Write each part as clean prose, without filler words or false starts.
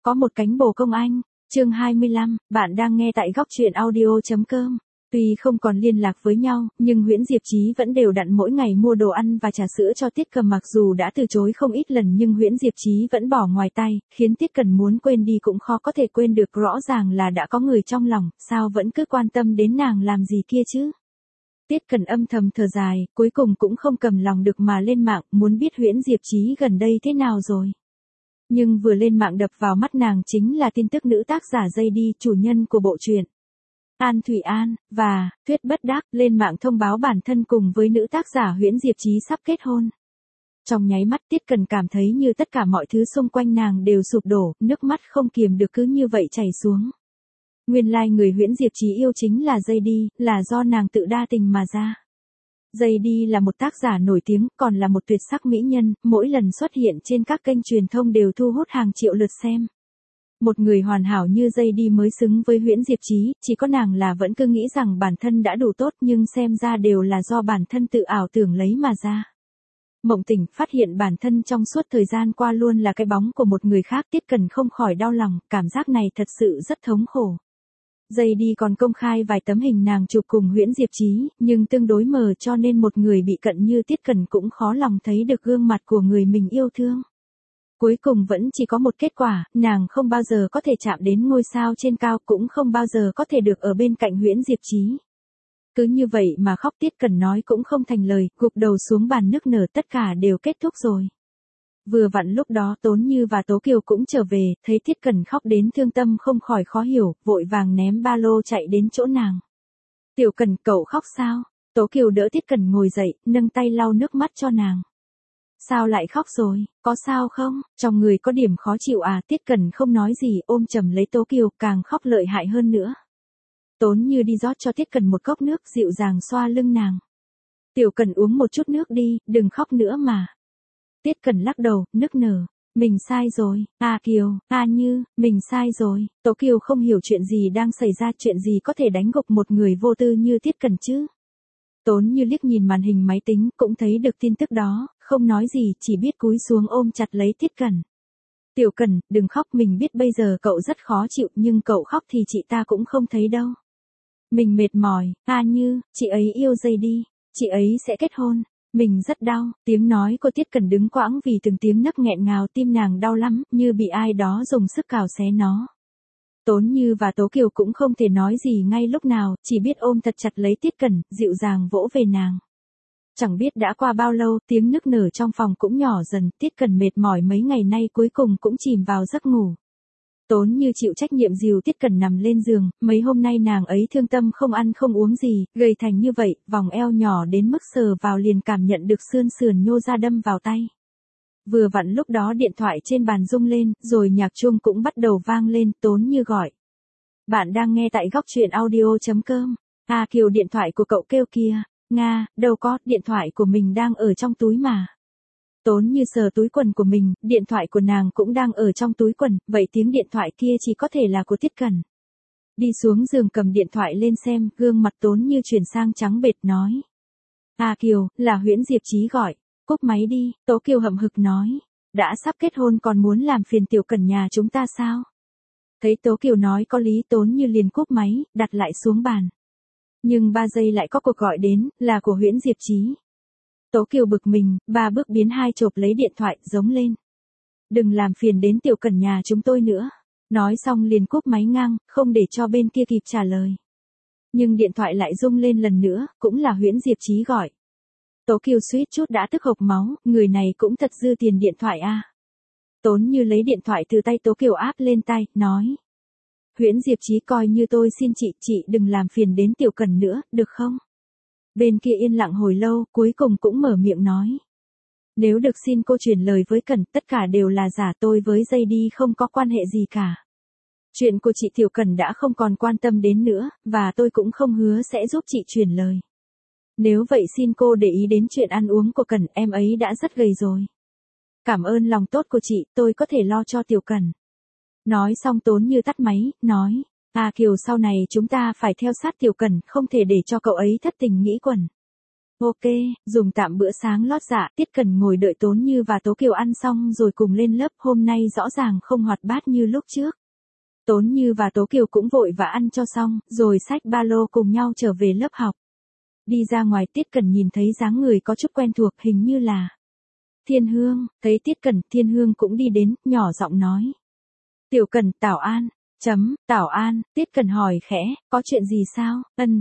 Có một cánh bồ công anh, chương 25, bạn đang nghe tại góc truyện audio.com. Tuy không còn liên lạc với nhau, nhưng Huyễn Diệp Chí vẫn đều đặn mỗi ngày mua đồ ăn và trà sữa cho Tiết Cầm, mặc dù đã từ chối không ít lần nhưng Huyễn Diệp Chí vẫn bỏ ngoài tay, khiến Tiết Cần muốn quên đi cũng khó có thể quên được, rõ ràng là đã có người trong lòng, sao vẫn cứ quan tâm đến nàng làm gì kia chứ. Tiết Cần âm thầm thở dài, cuối cùng cũng không cầm lòng được mà lên mạng, muốn biết Huyễn Diệp Chí gần đây thế nào rồi. Nhưng vừa lên mạng đập vào mắt nàng chính là tin tức nữ tác giả JD, chủ nhân của bộ truyện An Thủy An, và Thuyết Bất Đắc, lên mạng thông báo bản thân cùng với nữ tác giả Huyễn Diệp Chí sắp kết hôn. Trong nháy mắt Tiết Cần cảm thấy như tất cả mọi thứ xung quanh nàng đều sụp đổ, nước mắt không kiềm được cứ như vậy chảy xuống. Nguyên lai người Huyễn Diệp Chí yêu chính là JD, là do nàng tự đa tình mà ra. JD là một tác giả nổi tiếng, còn là một tuyệt sắc mỹ nhân, mỗi lần xuất hiện trên các kênh truyền thông đều thu hút hàng triệu lượt xem. Một người hoàn hảo như JD mới xứng với Huyễn Diệp Chí, chỉ có nàng là vẫn cứ nghĩ rằng bản thân đã đủ tốt, nhưng xem ra đều là do bản thân tự ảo tưởng lấy mà ra. Mộng tỉnh, phát hiện bản thân trong suốt thời gian qua luôn là cái bóng của một người khác, Tiết Cần không khỏi đau lòng, cảm giác này thật sự rất thống khổ. JD còn công khai vài tấm hình nàng chụp cùng Huyễn Diệp Chí, nhưng tương đối mờ cho nên một người bị cận như Tiết Cần cũng khó lòng thấy được gương mặt của người mình yêu thương. Cuối cùng vẫn chỉ có một kết quả, nàng không bao giờ có thể chạm đến ngôi sao trên cao, cũng không bao giờ có thể được ở bên cạnh Huyễn Diệp Chí. Cứ như vậy mà khóc, Tiết Cần nói cũng không thành lời, gục đầu xuống bàn nức nở, tất cả đều kết thúc rồi. Vừa vặn lúc đó Tốn Như và Tố Kiều cũng trở về, thấy Tiết Cần khóc đến thương tâm không khỏi khó hiểu, vội vàng ném ba lô chạy đến chỗ nàng. Tiểu Cần, cậu khóc sao? Tố Kiều đỡ Tiết Cần ngồi dậy, nâng tay lau nước mắt cho nàng. Sao lại khóc rồi, có sao không? Trong người có điểm khó chịu à? Tiết Cần không nói gì, ôm chầm lấy Tố Kiều, càng khóc lợi hại hơn nữa. Tốn Như đi rót cho Tiết Cần một cốc nước, dịu dàng xoa lưng nàng. Tiểu Cần uống một chút nước đi, đừng khóc nữa mà. Tiết Cần lắc đầu, nức nở. Mình sai rồi, Kiều, Như, mình sai rồi. Tố Kiều không hiểu chuyện gì đang xảy ra, chuyện gì có thể đánh gục một người vô tư như Tiết Cần chứ. Tốn Như liếc nhìn màn hình máy tính, cũng thấy được tin tức đó, không nói gì, chỉ biết cúi xuống ôm chặt lấy Tiết Cần. Tiểu Cần, đừng khóc, mình biết bây giờ cậu rất khó chịu, nhưng cậu khóc thì chị ta cũng không thấy đâu. Mình mệt mỏi, Như, chị ấy yêu JD, chị ấy sẽ kết hôn. Mình rất đau, tiếng nói của Tiết Cần đứng quãng vì từng tiếng nấc nghẹn ngào, tim nàng đau lắm, như bị ai đó dùng sức cào xé nó. Tốn Như và Tố Kiều cũng không thể nói gì ngay lúc nào, chỉ biết ôm thật chặt lấy Tiết Cần, dịu dàng vỗ về nàng. Chẳng biết đã qua bao lâu, tiếng nức nở trong phòng cũng nhỏ dần, Tiết Cần mệt mỏi mấy ngày nay cuối cùng cũng chìm vào giấc ngủ. Tốn Như chịu trách nhiệm dìu Tiết Cần nằm lên giường, mấy hôm nay nàng ấy thương tâm không ăn không uống gì, gầy thành như vậy, vòng eo nhỏ đến mức sờ vào liền cảm nhận được xương sườn nhô ra đâm vào tay. Vừa vặn lúc đó điện thoại trên bàn rung lên, rồi nhạc chuông cũng bắt đầu vang lên, Tốn Như gọi. Bạn đang nghe tại góc truyện audio.com. Kiều, điện thoại của cậu kêu kìa. Nga, đâu có, điện thoại của mình đang ở trong túi mà. Tốn Như sờ túi quần của mình, điện thoại của nàng cũng đang ở trong túi quần, vậy tiếng điện thoại kia chỉ có thể là của Tiết Cần. Đi xuống giường cầm điện thoại lên xem, gương mặt Tốn Như chuyển sang trắng bệch nói. Kiều, là Huyễn Diệp Chí gọi, cúp máy đi, Tố Kiều hậm hực nói. Đã sắp kết hôn còn muốn làm phiền Tiểu Cần nhà chúng ta sao? Thấy Tố Kiều nói có lý, Tốn Như liền cúp máy, đặt lại xuống bàn. Nhưng 3 giây lại có cuộc gọi đến, là của Huyễn Diệp Chí. Tố Kiều bực mình, 3 bước biến 2 chộp lấy điện thoại, giống lên. Đừng làm phiền đến Tiểu Cần nhà chúng tôi nữa. Nói xong liền cúp máy ngang, không để cho bên kia kịp trả lời. Nhưng điện thoại lại rung lên lần nữa, cũng là Huyễn Diệp Chí gọi. Tố Kiều suýt chút đã tức hộc máu, người này cũng thật dư tiền điện thoại a. Tốn Như lấy điện thoại từ tay Tố Kiều áp lên tay, nói. Huyễn Diệp Chí, coi như tôi xin chị đừng làm phiền đến Tiểu Cần nữa, được không? Bên kia yên lặng hồi lâu, cuối cùng cũng mở miệng nói. Nếu được xin cô truyền lời với Cần, tất cả đều là giả, tôi với JD không có quan hệ gì cả. Chuyện của chị Tiểu Cần đã không còn quan tâm đến nữa, và tôi cũng không hứa sẽ giúp chị truyền lời. Nếu vậy xin cô để ý đến chuyện ăn uống của Cần, em ấy đã rất gầy rồi. Cảm ơn lòng tốt của chị, tôi có thể lo cho Tiểu Cần. Nói xong Tốn Như tắt máy, nói. Kiều, sau này chúng ta phải theo sát Tiểu Cần, không thể để cho cậu ấy thất tình nghĩ quẩn. Ok, dùng tạm bữa sáng lót dạ, Tiết Cần ngồi đợi Tốn Như và Tố Kiều ăn xong rồi cùng lên lớp, hôm nay rõ ràng không hoạt bát như lúc trước. Tốn Như và Tố Kiều cũng vội và ăn cho xong, rồi xách ba lô cùng nhau trở về lớp học. Đi ra ngoài Tiết Cần nhìn thấy dáng người có chút quen thuộc, hình như là Thiên Hương. Thấy Tiết Cần, Thiên Hương cũng đi đến, nhỏ giọng nói. Tiểu Cần, Tảo An. Tảo An, Tiết Cần hỏi khẽ, có chuyện gì sao?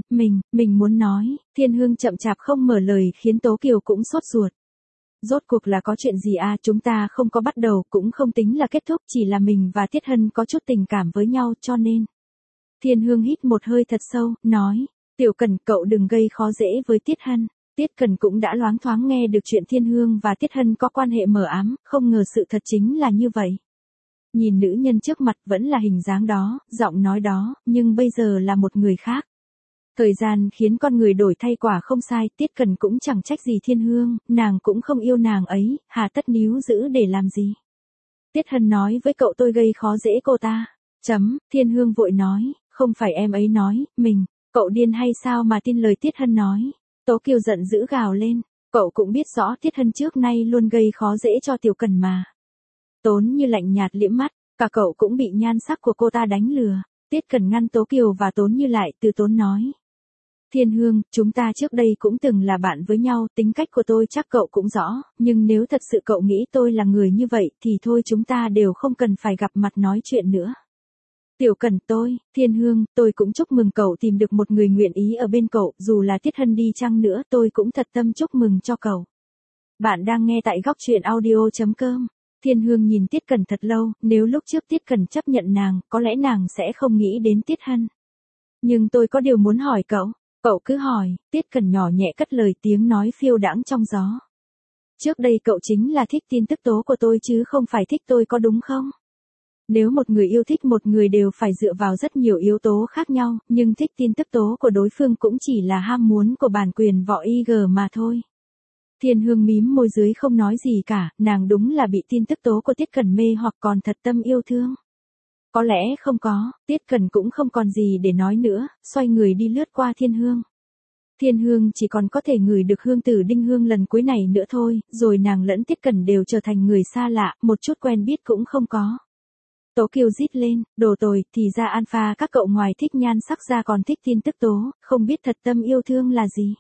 Mình muốn nói. Thiên Hương chậm chạp không mở lời khiến Tố Kiều cũng sốt ruột. Rốt cuộc là có chuyện gì à, chúng ta không có bắt đầu, cũng không tính là kết thúc, chỉ là mình và Tiết Hân có chút tình cảm với nhau cho nên. Thiên Hương hít một hơi thật sâu, nói, Tiểu Cần, cậu đừng gây khó dễ với Tiết Hân. Tiết Cần cũng đã loáng thoáng nghe được chuyện Thiên Hương và Tiết Hân có quan hệ mờ ám, không ngờ sự thật chính là như vậy. Nhìn nữ nhân trước mặt vẫn là hình dáng đó, giọng nói đó, nhưng bây giờ là một người khác. Thời gian khiến con người đổi thay, quả không sai, Tiết Cần cũng chẳng trách gì Thiên Hương, nàng cũng không yêu nàng ấy, hà tất níu giữ để làm gì. Tiết Hân nói với cậu tôi gây khó dễ cô ta. Thiên Hương vội nói, không phải em ấy nói, cậu điên hay sao mà tin lời Tiết Hân nói. Tố Kiều giận dữ gào lên, cậu cũng biết rõ Tiết Hân trước nay luôn gây khó dễ cho Tiểu Cần mà. Tốn Như lạnh nhạt liễm mắt, cả cậu cũng bị nhan sắc của cô ta đánh lừa. Tiết Cần ngăn Tố Kiều và Tốn Như lại, từ tốn nói. Thiên Hương, chúng ta trước đây cũng từng là bạn với nhau, tính cách của tôi chắc cậu cũng rõ, nhưng nếu thật sự cậu nghĩ tôi là người như vậy thì thôi, chúng ta đều không cần phải gặp mặt nói chuyện nữa. Tiểu Cần, Thiên Hương, tôi cũng chúc mừng cậu tìm được một người nguyện ý ở bên cậu, dù là Tiết Hân đi chăng nữa tôi cũng thật tâm chúc mừng cho cậu. Bạn đang nghe tại góc truyện audio.com. Thiên Hương nhìn Tiết Cần thật lâu, nếu lúc trước Tiết Cần chấp nhận nàng, có lẽ nàng sẽ không nghĩ đến Tiết Hân. Nhưng tôi có điều muốn hỏi cậu. Cậu cứ hỏi, Tiết Cần nhỏ nhẹ cất lời, tiếng nói phiêu đãng trong gió. Trước đây cậu chính là thích tin tức tố của tôi chứ không phải thích tôi, có đúng không? Nếu một người yêu thích một người đều phải dựa vào rất nhiều yếu tố khác nhau, nhưng thích tin tức tố của đối phương cũng chỉ là ham muốn của bản quyền võ IG mà thôi. Thiên Hương mím môi dưới không nói gì cả, nàng đúng là bị tin tức tố của Tiết Cần mê hoặc còn thật tâm yêu thương. Có lẽ không có, Tiết Cần cũng không còn gì để nói nữa, xoay người đi lướt qua Thiên Hương. Thiên Hương chỉ còn có thể ngửi được hương tử đinh hương lần cuối này nữa thôi, rồi nàng lẫn Tiết Cần đều trở thành người xa lạ, một chút quen biết cũng không có. Tố Kiều rít lên, đồ tồi, thì ra alpha các cậu ngoài thích nhan sắc ra còn thích tin tức tố, không biết thật tâm yêu thương là gì.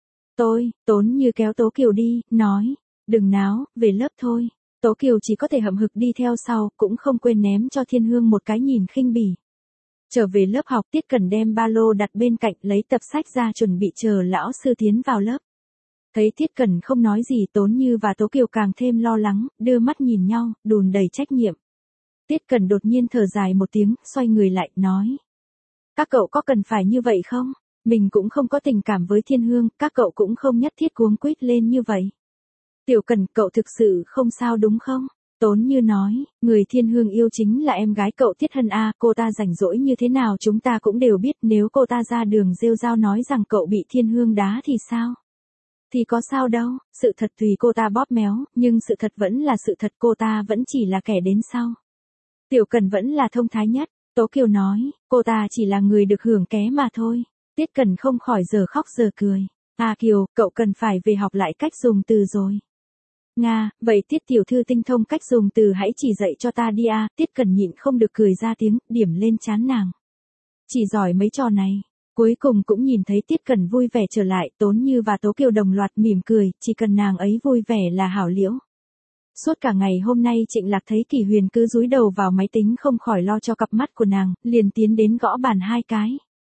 Tốn Như kéo Tố Kiều đi, nói, đừng náo, về lớp thôi. Tố Kiều chỉ có thể hậm hực đi theo sau, cũng không quên ném cho Thiên Hương một cái nhìn khinh bỉ. Trở về lớp học, Tiết Cần đem ba lô đặt bên cạnh, lấy tập sách ra chuẩn bị chờ lão sư tiến vào lớp. Thấy Tiết Cần không nói gì, Tốn Như và Tố Kiều càng thêm lo lắng, đưa mắt nhìn nhau, đùn đầy trách nhiệm. Tiết Cần đột nhiên thở dài một tiếng, xoay người lại, nói. Các cậu có cần phải như vậy không? Mình cũng không có tình cảm với Thiên Hương, các cậu cũng không nhất thiết cuống quýt lên như vậy. Tiểu Cần, cậu thực sự không sao đúng không? Tốn Như nói, người Thiên Hương yêu chính là em gái cậu Tiết Hân a, cô ta rảnh rỗi như thế nào chúng ta cũng đều biết, nếu cô ta ra đường rêu rao nói rằng cậu bị Thiên Hương đá thì sao? Thì có sao đâu, sự thật tùy cô ta bóp méo, nhưng sự thật vẫn là sự thật, cô ta vẫn chỉ là kẻ đến sau. Tiểu Cần vẫn là thông thái nhất, Tố Kiều nói, cô ta chỉ là người được hưởng ké mà thôi. Tiết Cần không khỏi giờ khóc giờ cười. À Kiều, cậu cần phải về học lại cách dùng từ rồi. Nga, vậy Tiết tiểu thư tinh thông cách dùng từ, hãy chỉ dạy cho ta đi a. Tiết Cần nhịn không được cười ra tiếng, điểm lên trán nàng. Chỉ giỏi mấy trò này. Cuối cùng cũng nhìn thấy Tiết Cần vui vẻ trở lại, Tốn Như và Tố Kiều đồng loạt mỉm cười, chỉ cần nàng ấy vui vẻ là hảo liễu. Suốt cả ngày hôm nay Trịnh Lạc thấy Kỷ Huyền cứ dúi đầu vào máy tính không khỏi lo cho cặp mắt của nàng, liền tiến đến gõ bàn 2 cái.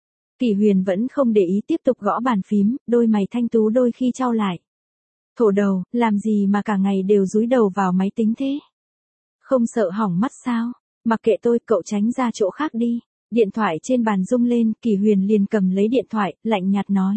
Kỷ Huyền vẫn không để ý, tiếp tục gõ bàn phím, đôi mày thanh tú đôi khi chau lại. Thổ đầu, làm gì mà cả ngày đều dúi đầu vào máy tính thế? Không sợ hỏng mắt sao? Mặc kệ tôi, cậu tránh ra chỗ khác đi. Điện thoại trên bàn rung lên, Kỷ Huyền liền cầm lấy điện thoại, lạnh nhạt nói.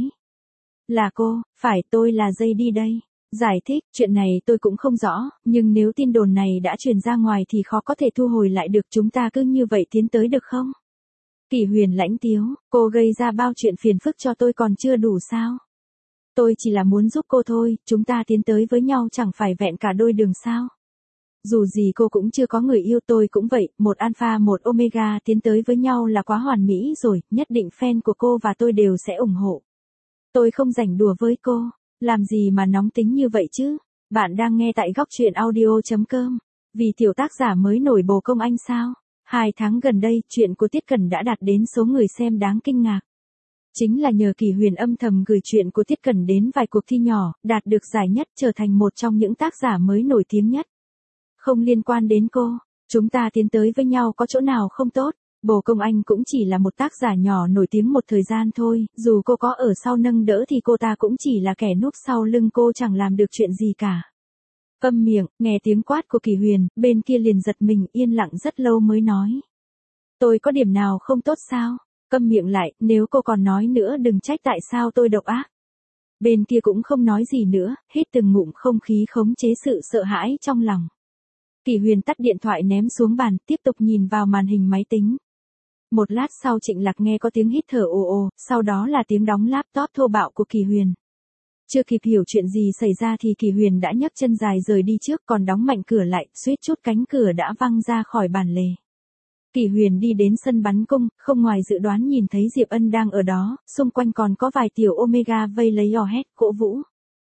Là cô, phải, tôi là Dây đi đây. Giải thích, chuyện này tôi cũng không rõ, nhưng nếu tin đồn này đã truyền ra ngoài thì khó có thể thu hồi lại được, chúng ta cứ như vậy tiến tới được không? Kỷ Huyền lãnh tiếu, cô gây ra bao chuyện phiền phức cho tôi còn chưa đủ sao? Tôi chỉ là muốn giúp cô thôi, chúng ta tiến tới với nhau chẳng phải vẹn cả đôi đường sao? Dù gì cô cũng chưa có người yêu, tôi cũng vậy, một alpha một omega tiến tới với nhau là quá hoàn mỹ rồi, nhất định fan của cô và tôi đều sẽ ủng hộ. Tôi không rảnh đùa với cô. Làm gì mà nóng tính như vậy chứ? Bạn đang nghe tại góc truyện audio.com. Vì tiểu tác giả mới nổi bồ công anh sao? 2 tháng gần đây, chuyện của Tiết Cẩn đã đạt đến số người xem đáng kinh ngạc. Chính là nhờ Kỳ Huyền âm thầm gửi chuyện của Tiết Cẩn đến vài cuộc thi nhỏ, đạt được giải nhất, trở thành một trong những tác giả mới nổi tiếng nhất. Không liên quan đến cô, chúng ta tiến tới với nhau có chỗ nào không tốt. Bồ công anh cũng chỉ là một tác giả nhỏ nổi tiếng một thời gian thôi, dù cô có ở sau nâng đỡ thì cô ta cũng chỉ là kẻ núp sau lưng cô, chẳng làm được chuyện gì cả. Câm miệng, nghe tiếng quát của Kỳ Huyền, bên kia liền giật mình, yên lặng rất lâu mới nói. Tôi có điểm nào không tốt sao? Câm miệng lại, nếu cô còn nói nữa đừng trách tại sao tôi độc ác. Bên kia cũng không nói gì nữa, hít từng ngụm không khí khống chế sự sợ hãi trong lòng. Kỳ Huyền tắt điện thoại ném xuống bàn, tiếp tục nhìn vào màn hình máy tính. Một lát sau Trịnh Lạc nghe có tiếng hít thở ồ ồ, sau đó là tiếng đóng laptop thô bạo của Kỳ Huyền. Chưa kịp hiểu chuyện gì xảy ra thì Kỳ Huyền đã nhấc chân dài rời đi trước, còn đóng mạnh cửa lại, suýt chút cánh cửa đã văng ra khỏi bàn lề. Kỳ Huyền đi đến sân bắn cung, không ngoài dự đoán nhìn thấy Diệp Ân đang ở đó, xung quanh còn có vài tiểu Omega vây lấy hò hét, cổ vũ.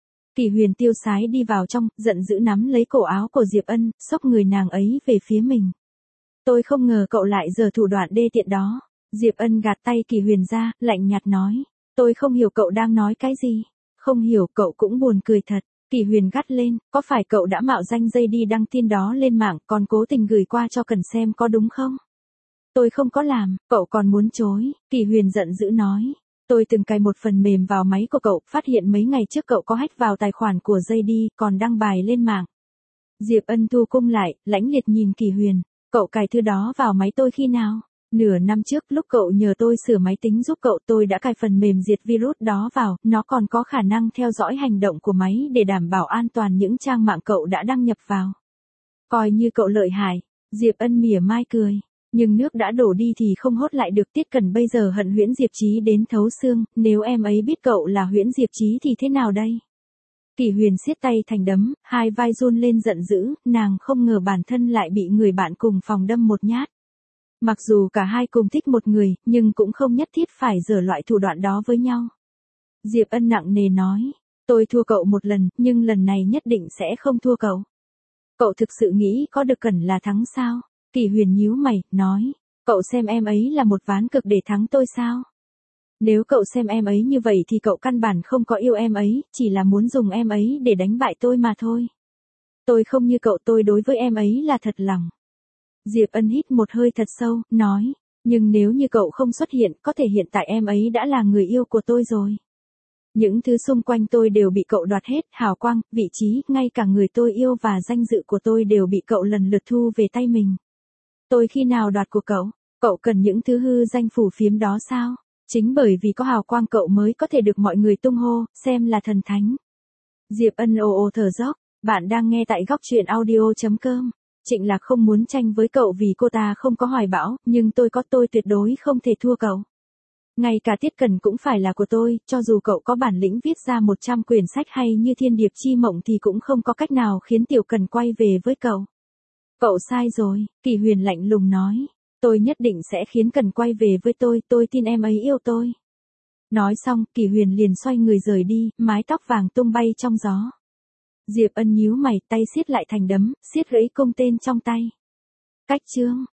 Kỳ Huyền tiêu sái đi vào trong, giận dữ nắm lấy cổ áo của Diệp Ân, xốc người nàng ấy về phía mình. Tôi không ngờ cậu lại giở thủ đoạn đê tiện đó. Diệp Ân gạt tay Kỳ Huyền ra, lạnh nhạt nói. Tôi không hiểu cậu đang nói cái gì. Không hiểu, cậu cũng buồn cười thật. Kỳ Huyền gắt lên, có phải cậu đã mạo danh dây đi đăng tin đó lên mạng, còn cố tình gửi qua cho Cần xem có đúng không? Tôi không có làm, cậu còn muốn chối. Kỳ Huyền giận dữ nói. Tôi từng cài một phần mềm vào máy của cậu, phát hiện mấy ngày trước cậu có hack vào tài khoản của dây đi, còn đăng bài lên mạng. Diệp Ân thu cung lại, lãnh liệt nhìn Kỳ Huyền. Cậu cài thứ đó vào máy tôi khi nào? Nửa năm trước lúc cậu nhờ tôi sửa máy tính giúp cậu, tôi đã cài phần mềm diệt virus đó vào, nó còn có khả năng theo dõi hành động của máy để đảm bảo an toàn những trang mạng cậu đã đăng nhập vào. Coi như cậu lợi hại. Diệp Ân mỉa mai cười. Nhưng nước đã đổ đi thì không hốt lại được. Tiết Cẩn bây giờ hận Huyễn Diệp Chí đến thấu xương, nếu em ấy biết cậu là Huyễn Diệp Chí thì thế nào đây? Kỳ Huyền siết tay thành đấm, hai vai run lên giận dữ, nàng không ngờ bản thân lại bị người bạn cùng phòng đâm một nhát. Mặc dù cả hai cùng thích một người, nhưng cũng không nhất thiết phải giở loại thủ đoạn đó với nhau. Diệp Ân nặng nề nói, tôi thua cậu một lần, nhưng lần này nhất định sẽ không thua cậu. Cậu thực sự nghĩ có được Cẩn là thắng sao? Kỳ Huyền nhíu mày, nói, cậu xem em ấy là một ván cực để thắng tôi sao? Nếu cậu xem em ấy như vậy thì cậu căn bản không có yêu em ấy, chỉ là muốn dùng em ấy để đánh bại tôi mà thôi. Tôi không như cậu, tôi đối với em ấy là thật lòng. Diệp Ân hít một hơi thật sâu, nói, nhưng nếu như cậu không xuất hiện, có thể hiện tại em ấy đã là người yêu của tôi rồi. Những thứ xung quanh tôi đều bị cậu đoạt hết, hào quang, vị trí, ngay cả người tôi yêu và danh dự của tôi đều bị cậu lần lượt thu về tay mình. Tôi khi nào đoạt của cậu? Cậu cần những thứ hư danh phù phiếm đó sao? Chính bởi vì có hào quang cậu mới có thể được mọi người tung hô, xem là thần thánh. Diệp Ân ồ ồ thở dốc, bạn đang nghe tại góc truyện audio.com. Trịnh Lạc không muốn tranh với cậu vì cô ta không có hoài bão, nhưng tôi có, tôi tuyệt đối không thể thua cậu. Ngay cả Tiết Cẩn cũng phải là của tôi, cho dù cậu có bản lĩnh viết ra 100 quyển sách hay như Thiên Điệp Chi Mộng thì cũng không có cách nào khiến Tiểu Cẩn quay về với cậu. Cậu sai rồi, Kỳ Huyền lạnh lùng nói. Tôi nhất định sẽ khiến Cẩn quay về với tôi tin em ấy yêu tôi. Nói xong, Kỳ Huyền liền xoay người rời đi, mái tóc vàng tung bay trong gió. Diệp Ân nhíu mày, tay siết lại thành đấm, siết gãy cung tên trong tay. Cách chương.